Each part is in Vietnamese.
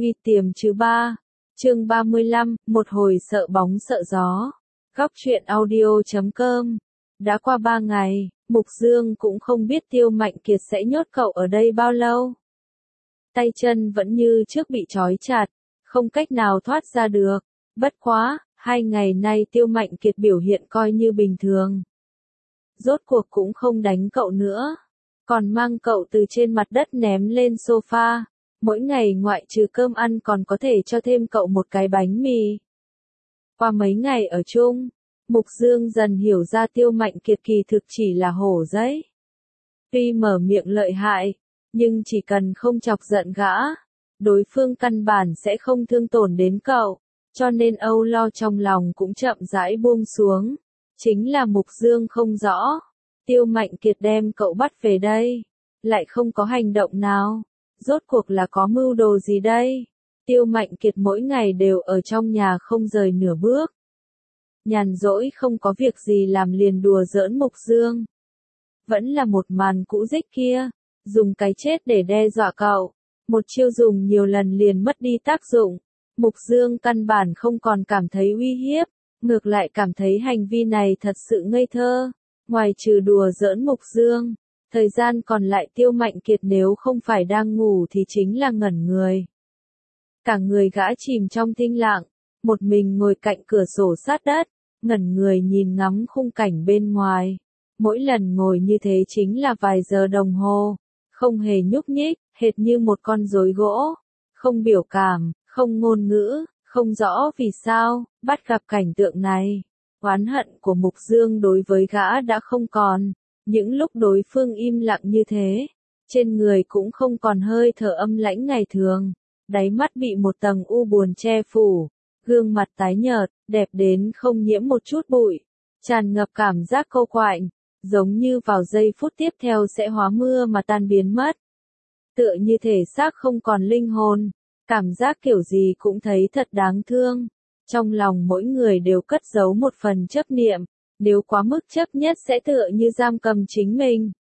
Uy tiềm chứ ba. Chương 35, một hồi sợ bóng sợ gió. Góc truyện audio.com. Đã qua 3 ngày, Mục Dương cũng không biết Tiêu Mạnh Kiệt sẽ nhốt cậu ở đây bao lâu. Tay chân vẫn như trước bị trói chặt, không cách nào thoát ra được. Bất quá, 2 ngày nay Tiêu Mạnh Kiệt biểu hiện coi như bình thường. Rốt cuộc cũng không đánh cậu nữa, còn mang cậu từ trên mặt đất ném lên sofa. Mỗi ngày ngoại trừ cơm ăn còn có thể cho thêm cậu một cái bánh mì. Qua mấy ngày ở chung, Mục Dương dần hiểu ra Tiêu Mạnh Kiệt kỳ thực chỉ là hổ giấy. Tuy mở miệng lợi hại, nhưng chỉ cần không chọc giận gã, đối phương căn bản sẽ không thương tổn đến cậu, cho nên âu lo trong lòng cũng chậm rãi buông xuống. Chính là Mục Dương không rõ, Tiêu Mạnh Kiệt đem cậu bắt về đây, lại không có hành động nào. Rốt cuộc là có mưu đồ gì đây? Tiêu Mạnh Kiệt mỗi ngày đều ở trong nhà không rời nửa bước. Nhàn rỗi không có việc gì làm liền đùa giỡn Mục Dương. Vẫn là một màn cũ rích kia, dùng cái chết để đe dọa cậu. Một chiêu dùng nhiều lần liền mất đi tác dụng. Mục Dương căn bản không còn cảm thấy uy hiếp, ngược lại cảm thấy hành vi này thật sự ngây thơ. Ngoài trừ đùa giỡn Mục Dương, thời gian còn lại Tiêu Mạnh Kiệt nếu không phải đang ngủ thì chính là ngẩn người. Cả người gã chìm trong thinh lặng, một mình ngồi cạnh cửa sổ sát đất, ngẩn người nhìn ngắm khung cảnh bên ngoài. Mỗi lần ngồi như thế chính là vài giờ đồng hồ, không hề nhúc nhích, hệt như một con rối gỗ, không biểu cảm, không ngôn ngữ, không rõ vì sao, bắt gặp cảnh tượng này. Oán hận của Mục Dương đối với gã đã không còn. Những lúc đối phương im lặng như thế, trên người cũng không còn hơi thở âm lãnh ngày thường, đáy mắt bị một tầng u buồn che phủ, gương mặt tái nhợt, đẹp đến không nhiễm một chút bụi, tràn ngập cảm giác cô quạnh, giống như vào giây phút tiếp theo sẽ hóa mưa mà tan biến mất. Tựa như thể xác không còn linh hồn, cảm giác kiểu gì cũng thấy thật đáng thương. Trong lòng mỗi người đều cất giấu một phần chấp niệm. Nếu quá mức chấp nhất sẽ tựa như giam cầm chính mình.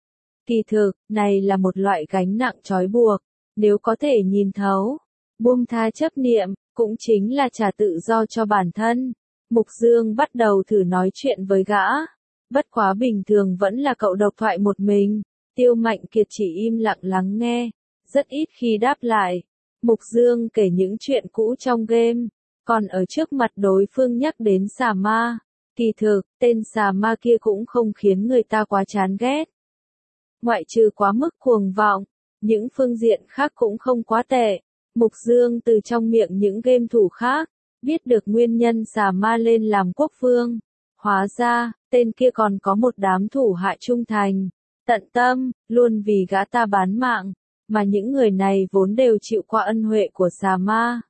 Kỳ thực, này là một loại gánh nặng trói buộc, nếu có thể nhìn thấu, buông tha chấp niệm, cũng chính là trả tự do cho bản thân. Mục Dương bắt đầu thử nói chuyện với gã, bất quá bình thường vẫn là cậu độc thoại một mình, Tiêu Mạnh Kiệt chỉ im lặng lắng nghe, rất ít khi đáp lại. Mục Dương kể những chuyện cũ trong game, còn ở trước mặt đối phương nhắc đến xà ma. Kỳ thực, tên xà ma kia cũng không khiến người ta quá chán ghét. Ngoại trừ quá mức cuồng vọng, những phương diện khác cũng không quá tệ. Mục Dương từ trong miệng những game thủ khác, biết được nguyên nhân xà ma lên làm quốc vương. Hóa ra, tên kia còn có một đám thủ hạ trung thành, tận tâm, luôn vì gã ta bán mạng, mà những người này vốn đều chịu qua ân huệ của xà ma.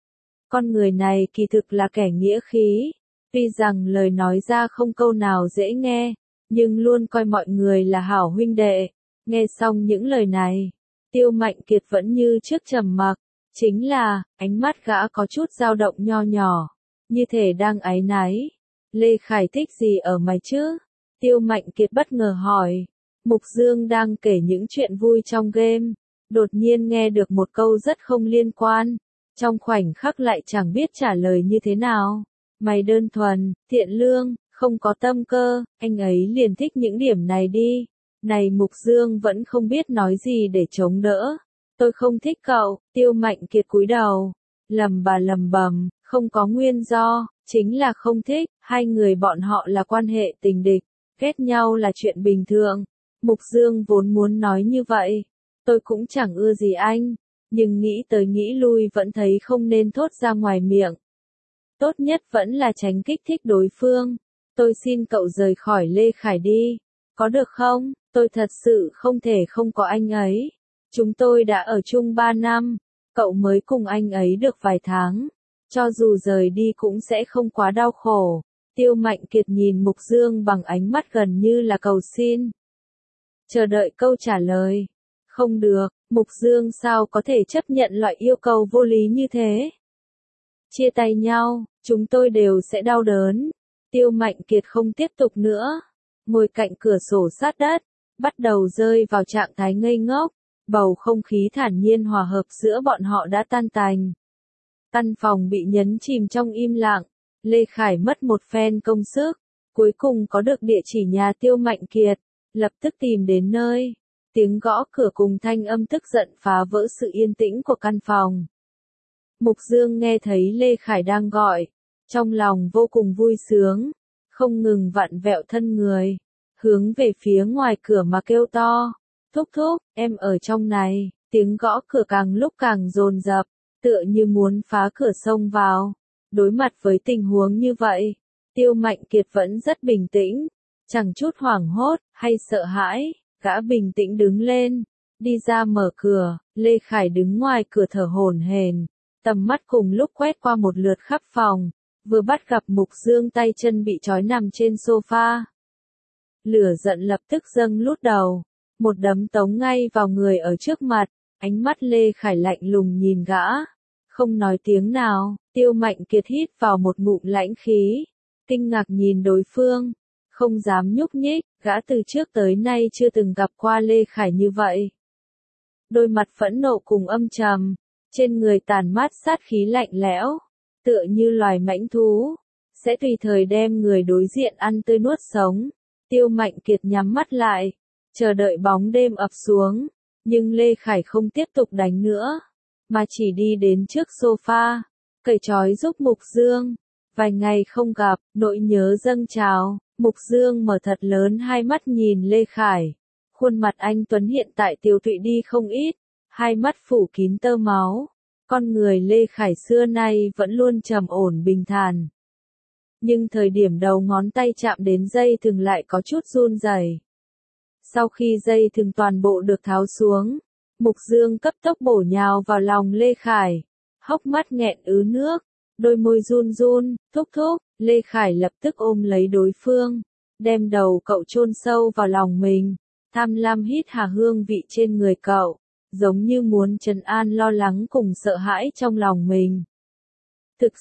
Con người này kỳ thực là kẻ nghĩa khí. Tuy rằng lời nói ra không câu nào dễ nghe, nhưng luôn coi mọi người là hảo huynh đệ. Nghe xong những lời này, Tiêu Mạnh Kiệt vẫn như trước trầm mặc, chính là, ánh mắt gã có chút dao động nho nhỏ, như thể đang áy náy. Lê Khải thích gì ở mày chứ? Tiêu Mạnh Kiệt bất ngờ hỏi. Mục Dương đang kể những chuyện vui trong game, đột nhiên nghe được một câu rất không liên quan, trong khoảnh khắc lại chẳng biết trả lời như thế nào. Mày đơn thuần, thiện lương, không có tâm cơ, anh ấy liền thích những điểm này đi. Này Mục Dương vẫn không biết nói gì để chống đỡ. Tôi không thích cậu, Tiêu Mạnh Kiệt cúi đầu, lầm bầm, không có nguyên do, chính là không thích, hai người bọn họ là quan hệ tình địch, ghét nhau là chuyện bình thường. Mục Dương vốn muốn nói như vậy, tôi cũng chẳng ưa gì anh, nhưng nghĩ tới nghĩ lui vẫn thấy không nên thốt ra ngoài miệng. Tốt nhất vẫn là tránh kích thích đối phương. Tôi xin cậu rời khỏi Lê Khải đi. Có được không? Tôi thật sự không thể không có anh ấy. Chúng tôi đã ở chung 3 năm. Cậu mới cùng anh ấy được vài tháng. Cho dù rời đi cũng sẽ không quá đau khổ. Tiêu Mạnh Kiệt nhìn Mục Dương bằng ánh mắt gần như là cầu xin. Chờ đợi câu trả lời. Không được, Mục Dương sao có thể chấp nhận loại yêu cầu vô lý như thế? Chia tay nhau, chúng tôi đều sẽ đau đớn. Tiêu Mạnh Kiệt không tiếp tục nữa. Ngồi cạnh cửa sổ sát đất, bắt đầu rơi vào trạng thái ngây ngốc. Bầu không khí thản nhiên hòa hợp giữa bọn họ đã tan tành. Căn phòng bị nhấn chìm trong im lặng, Lê Khải mất một phen công sức, cuối cùng có được địa chỉ nhà Tiêu Mạnh Kiệt, lập tức tìm đến nơi. Tiếng gõ cửa cùng thanh âm tức giận phá vỡ sự yên tĩnh của căn phòng. Mục Dương nghe thấy Lê Khải đang gọi, trong lòng vô cùng vui sướng, không ngừng vặn vẹo thân người, hướng về phía ngoài cửa mà kêu to, thúc thúc, em ở trong này. Tiếng gõ cửa càng lúc càng dồn dập, tựa như muốn phá cửa xông vào. Đối mặt với tình huống như vậy, Tiêu Mạnh Kiệt vẫn rất bình tĩnh, chẳng chút hoảng hốt hay sợ hãi, gã bình tĩnh đứng lên, đi ra mở cửa. Lê Khải đứng ngoài cửa thở hổn hển, tầm mắt cùng lúc quét qua một lượt khắp phòng, vừa bắt gặp Mục Dương tay chân bị trói nằm trên sofa. Lửa giận lập tức dâng lút đầu, một đấm tống ngay vào người ở trước mặt, ánh mắt Lê Khải lạnh lùng nhìn gã, không nói tiếng nào. Tiêu Mạnh Kiệt hít vào một ngụm lãnh khí, kinh ngạc nhìn đối phương, không dám nhúc nhích, gã từ trước tới nay chưa từng gặp qua Lê Khải như vậy. Đôi mặt phẫn nộ cùng âm trầm, trên người tàn mát sát khí lạnh lẽo, tựa như loài mãnh thú, sẽ tùy thời đem người đối diện ăn tươi nuốt sống. Tiêu Mạnh Kiệt nhắm mắt lại, chờ đợi bóng đêm ập xuống, nhưng Lê Khải không tiếp tục đánh nữa, mà chỉ đi đến trước sofa, cởi trói giúp Mục Dương. Vài ngày không gặp, nỗi nhớ dâng trào, Mục Dương mở thật lớn hai mắt nhìn Lê Khải. Khuôn mặt anh tuấn hiện tại tiều tụy đi không ít, hai mắt phủ kín tơ máu. Con người Lê Khải xưa nay vẫn luôn trầm ổn bình thản. Nhưng thời điểm đầu ngón tay chạm đến dây thừng lại có chút run rẩy. Sau khi dây thừng toàn bộ được tháo xuống, Mục Dương cấp tốc bổ nhào vào lòng Lê Khải, hốc mắt nghẹn ứ nước, đôi môi run run, thúc thúc. Lê Khải lập tức ôm lấy đối phương, đem đầu cậu chôn sâu vào lòng mình, tham lam hít hà hương vị trên người cậu, giống như muốn trấn an lo lắng cùng sợ hãi trong lòng mình. Thực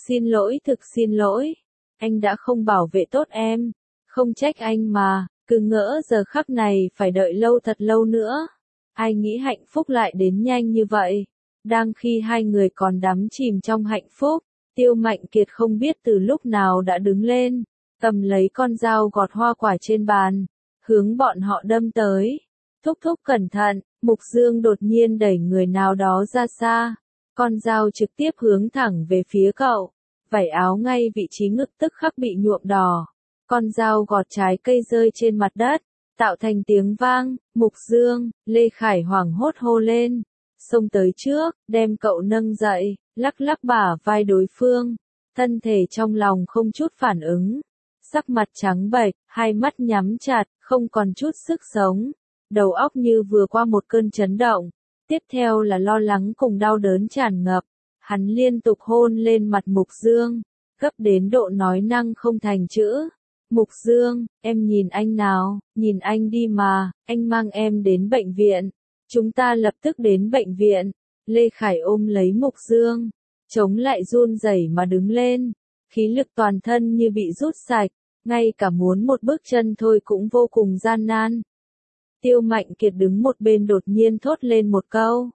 xin lỗi, anh đã không bảo vệ tốt em, không trách anh mà, cứ ngỡ giờ khắc này phải đợi lâu thật lâu nữa. Ai nghĩ hạnh phúc lại đến nhanh như vậy. Đang khi hai người còn đắm chìm trong hạnh phúc, Tiêu Mạnh Kiệt không biết từ lúc nào đã đứng lên, cầm lấy con dao gọt hoa quả trên bàn, hướng bọn họ đâm tới. Thúc thúc cẩn thận, Mục Dương đột nhiên đẩy người nào đó ra xa, con dao trực tiếp hướng thẳng về phía cậu, vải áo ngay vị trí ngực tức khắc bị nhuộm đỏ. Con dao gọt trái cây rơi trên mặt đất, tạo thành tiếng vang. Mục Dương, Lê Khải hoảng hốt hô lên, xông tới trước, đem cậu nâng dậy, lắc lắc bả vai đối phương, thân thể trong lòng không chút phản ứng, sắc mặt trắng bệch, hai mắt nhắm chặt, không còn chút sức sống, đầu óc như vừa qua một cơn chấn động, tiếp theo là lo lắng cùng đau đớn tràn ngập. Hắn liên tục hôn lên mặt Mục Dương, gấp đến độ nói năng không thành chữ. Mục Dương, em nhìn anh nào, nhìn anh đi mà, anh mang em đến bệnh viện. Chúng ta lập tức đến bệnh viện. Lê Khải ôm lấy Mục Dương, chống lại run rẩy mà đứng lên, khí lực toàn thân như bị rút sạch, ngay cả muốn một bước chân thôi cũng vô cùng gian nan. Tiêu Mạnh Kiệt đứng một bên đột nhiên thốt lên một câu.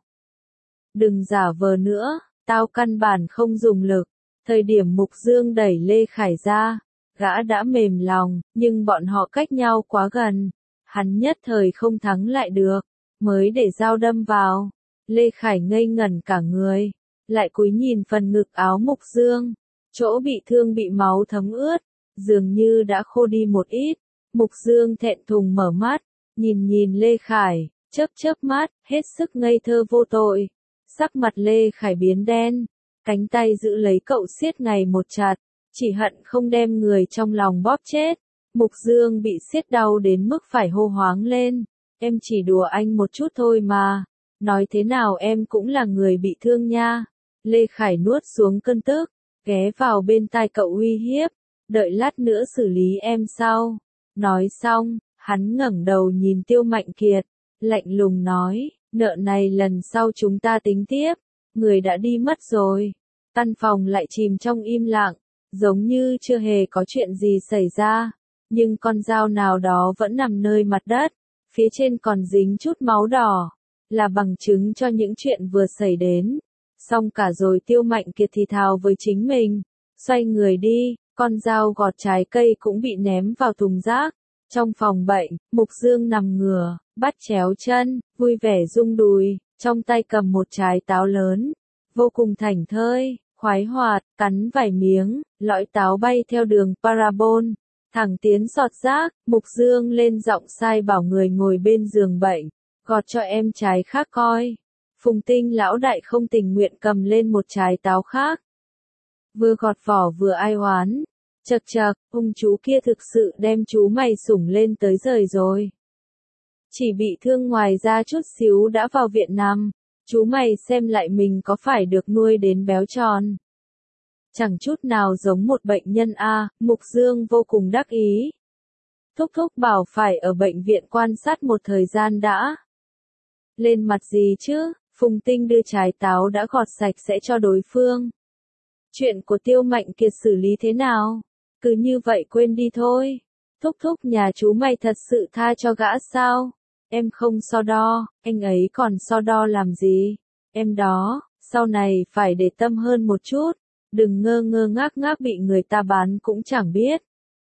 Đừng giả vờ nữa, tao căn bản không dùng lực. Thời điểm Mục Dương đẩy Lê Khải ra, gã đã mềm lòng, nhưng bọn họ cách nhau quá gần, hắn nhất thời không thắng lại được, mới để dao đâm vào. Lê Khải ngây ngẩn cả người, lại cúi nhìn phần ngực áo Mục Dương, chỗ bị thương bị máu thấm ướt, dường như đã khô đi một ít. Mục Dương thẹn thùng mở mắt, nhìn Lê Khải, chớp mắt, hết sức ngây thơ vô tội. Sắc mặt Lê Khải biến đen, cánh tay giữ lấy cậu siết ngày một chặt, chỉ hận không đem người trong lòng bóp chết. Mục Dương bị siết đau đến mức phải hô hoáng lên, em chỉ đùa anh một chút thôi mà, nói thế nào em cũng là người bị thương nha. Lê Khải nuốt xuống cơn tức, ghé vào bên tai cậu uy hiếp, đợi lát nữa xử lý em sau. Nói xong, hắn ngẩng đầu nhìn Tiêu Mạnh Kiệt, lạnh lùng nói, nợ này lần sau chúng ta tính tiếp. Người đã đi mất rồi. Căn phòng lại chìm trong im lặng, giống như chưa hề có chuyện gì xảy ra, nhưng con dao nào đó vẫn nằm nơi mặt đất, phía trên còn dính chút máu đỏ. là bằng chứng cho những chuyện vừa xảy đến. Xong cả rồi Tiêu Mạnh Kiệt thì thào với chính mình, xoay người đi, con dao gọt trái cây cũng bị ném vào thùng rác. Trong phòng bệnh, Mục Dương nằm ngửa, bắt chéo chân, vui vẻ rung đùi, trong tay cầm một trái táo lớn, vô cùng thảnh thơi, khoái hoạt, cắn vài miếng, lõi táo bay theo đường parabol, thẳng tiến sọt rác. Mục Dương lên giọng sai bảo người ngồi bên giường bệnh, gọt cho em trái khác coi. Phùng Tinh lão đại không tình nguyện cầm lên một trái táo khác. Vừa gọt vỏ vừa ai oán. Chậc chậc, ông chú kia thực sự đem chú mày sủng lên tới rời rồi. Chỉ bị thương ngoài da chút xíu đã vào viện nằm. Chú mày xem lại mình có phải được nuôi đến béo tròn. Chẳng chút nào giống một bệnh nhân a. Mục Dương vô cùng đắc ý. Thúc thúc bảo phải ở bệnh viện quan sát một thời gian đã. Lên mặt gì chứ? Phùng Tinh đưa trái táo đã gọt sạch sẽ cho đối phương. Chuyện của Tiêu Mạnh Kiệt xử lý thế nào? Cứ như vậy quên đi thôi. Thúc thúc nhà chú mày thật sự tha cho gã sao? Em không so đo, anh ấy còn so đo làm gì? Em đó, sau này phải để tâm hơn một chút. Đừng ngơ ngơ ngác ngác bị người ta bán cũng chẳng biết.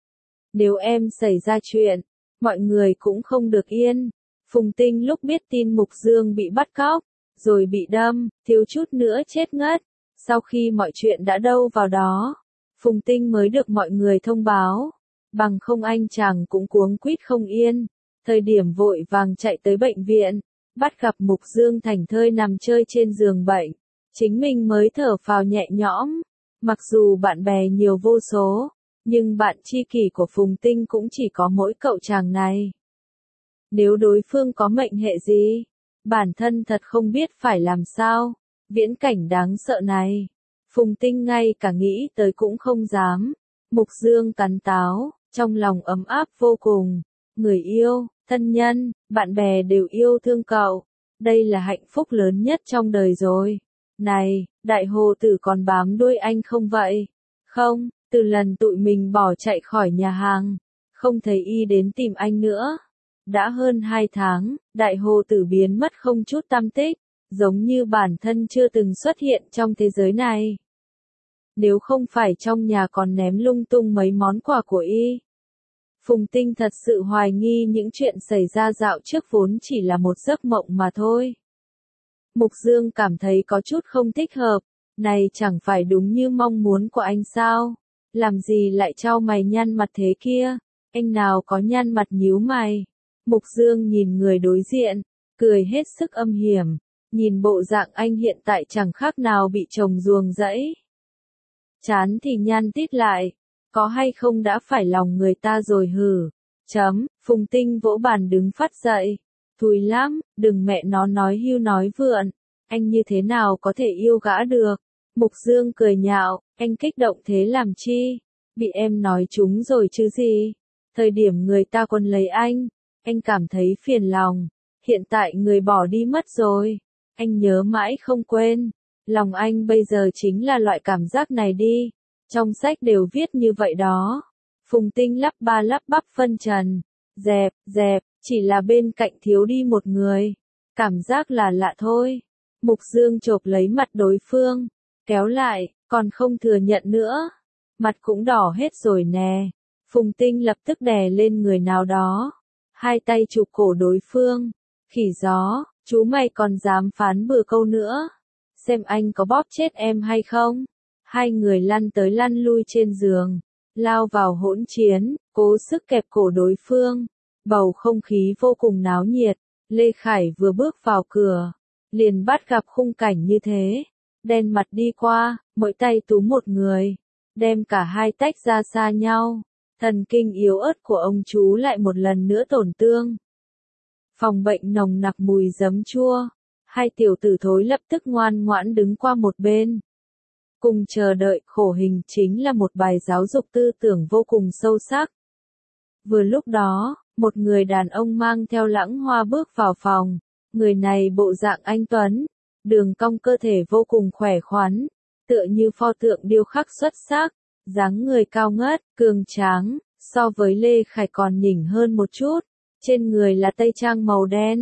Nếu em xảy ra chuyện, mọi người cũng không được yên. Phùng Tinh lúc biết tin Mục Dương bị bắt cóc, rồi bị đâm, thiếu chút nữa chết ngất. Sau khi mọi chuyện đã đâu vào đó, Phùng Tinh mới được mọi người thông báo. Bằng không anh chàng cũng cuống quýt không yên. Thời điểm vội vàng chạy tới bệnh viện, bắt gặp Mục Dương thảnh thơi nằm chơi trên giường bệnh. Chính mình mới thở phào nhẹ nhõm. Mặc dù bạn bè nhiều vô số, nhưng bạn tri kỷ của Phùng Tinh cũng chỉ có mỗi cậu chàng này. Nếu đối phương có mệnh hệ gì, bản thân thật không biết phải làm sao. Viễn cảnh đáng sợ này, Phùng Tinh ngay cả nghĩ tới cũng không dám. Mục Dương cắn táo, trong lòng ấm áp vô cùng. Người yêu, thân nhân, bạn bè đều yêu thương cậu. Đây là hạnh phúc lớn nhất trong đời rồi. Này, đại hồ tử còn bám đuôi anh không vậy? Không, từ lần tụi mình bỏ chạy khỏi nhà hàng, không thấy y đến tìm anh nữa. Đã hơn 2 tháng, đại hồ tử biến mất không chút tăm tích, giống như bản thân chưa từng xuất hiện trong thế giới này. Nếu không phải trong nhà còn ném lung tung mấy món quà của y. Phùng Tinh thật sự hoài nghi những chuyện xảy ra dạo trước vốn chỉ là một giấc mộng mà thôi. Mục Dương cảm thấy có chút không thích hợp, này chẳng phải đúng như mong muốn của anh sao? Làm gì lại trao mày nhăn mặt thế kia? Anh nào có nhăn mặt nhíu mày? Mục Dương nhìn người đối diện, cười hết sức âm hiểm, nhìn bộ dạng anh hiện tại chẳng khác nào bị chồng ruồng rẫy. Chán thì nhăn tít lại, có hay không đã phải lòng người ta rồi hử. Phùng Tinh vỗ bàn đứng phát dậy. Thùi lắm, đừng mẹ nó nói hưu nói vượn, anh như thế nào có thể yêu gã được. Mục Dương cười nhạo, anh kích động thế làm chi, bị em nói trúng rồi chứ gì. Thời điểm người ta còn lấy anh cảm thấy phiền lòng, hiện tại người bỏ đi mất rồi, anh nhớ mãi không quên. Lòng anh bây giờ chính là loại cảm giác này đi, trong sách đều viết như vậy đó. Phùng Tinh lắp ba lắp bắp phân trần, dẹp, chỉ là bên cạnh thiếu đi một người, cảm giác là lạ thôi. Mục Dương chộp lấy mặt đối phương, kéo lại, còn không thừa nhận nữa. Mặt cũng đỏ hết rồi nè. Phùng Tinh lập tức đè lên người nào đó, hai tay chụp cổ đối phương. Khỉ gió, chú mày còn dám phán bừa câu nữa, xem anh có bóp chết em hay không. Hai người lăn tới lăn lui trên giường, lao vào hỗn chiến, cố sức kẹp cổ đối phương. Bầu không khí vô cùng náo nhiệt. Lê Khải vừa bước vào cửa, liền bắt gặp khung cảnh như thế. Đen mặt đi qua, mỗi tay túm một người, đem cả hai tách ra xa nhau. Thần kinh yếu ớt của ông chú lại một lần nữa tổn thương. Phòng bệnh nồng nặc mùi giấm chua. Hai tiểu tử thối lập tức ngoan ngoãn đứng qua một bên. Cùng chờ đợi khổ hình chính là một bài giáo dục tư tưởng vô cùng sâu sắc. Vừa lúc đó, một người đàn ông mang theo lãng hoa bước vào phòng. Người này bộ dạng anh tuấn, đường cong cơ thể vô cùng khỏe khoắn, tựa như pho tượng điêu khắc xuất sắc, dáng người cao ngất, cường tráng, so với Lê Khải còn nhỉnh hơn một chút. Trên người là tây trang màu đen,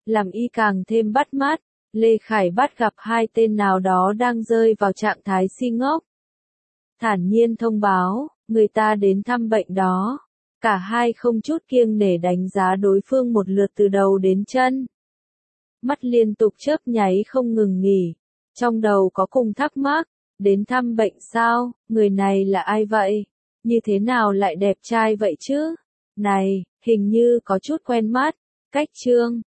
làm y càng thêm bắt mắt. Lê Khải bắt gặp hai tên nào đó đang rơi vào trạng thái si ngốc. Thản nhiên thông báo, người ta đến thăm bệnh đó. Cả hai không chút kiêng nể đánh giá đối phương một lượt từ đầu đến chân. Mắt liên tục chớp nháy không ngừng nghỉ. Trong đầu có cùng thắc mắc, đến thăm bệnh sao, người này là ai vậy? Như thế nào lại đẹp trai vậy chứ? Này, hình như có chút quen mắt. Cách Trương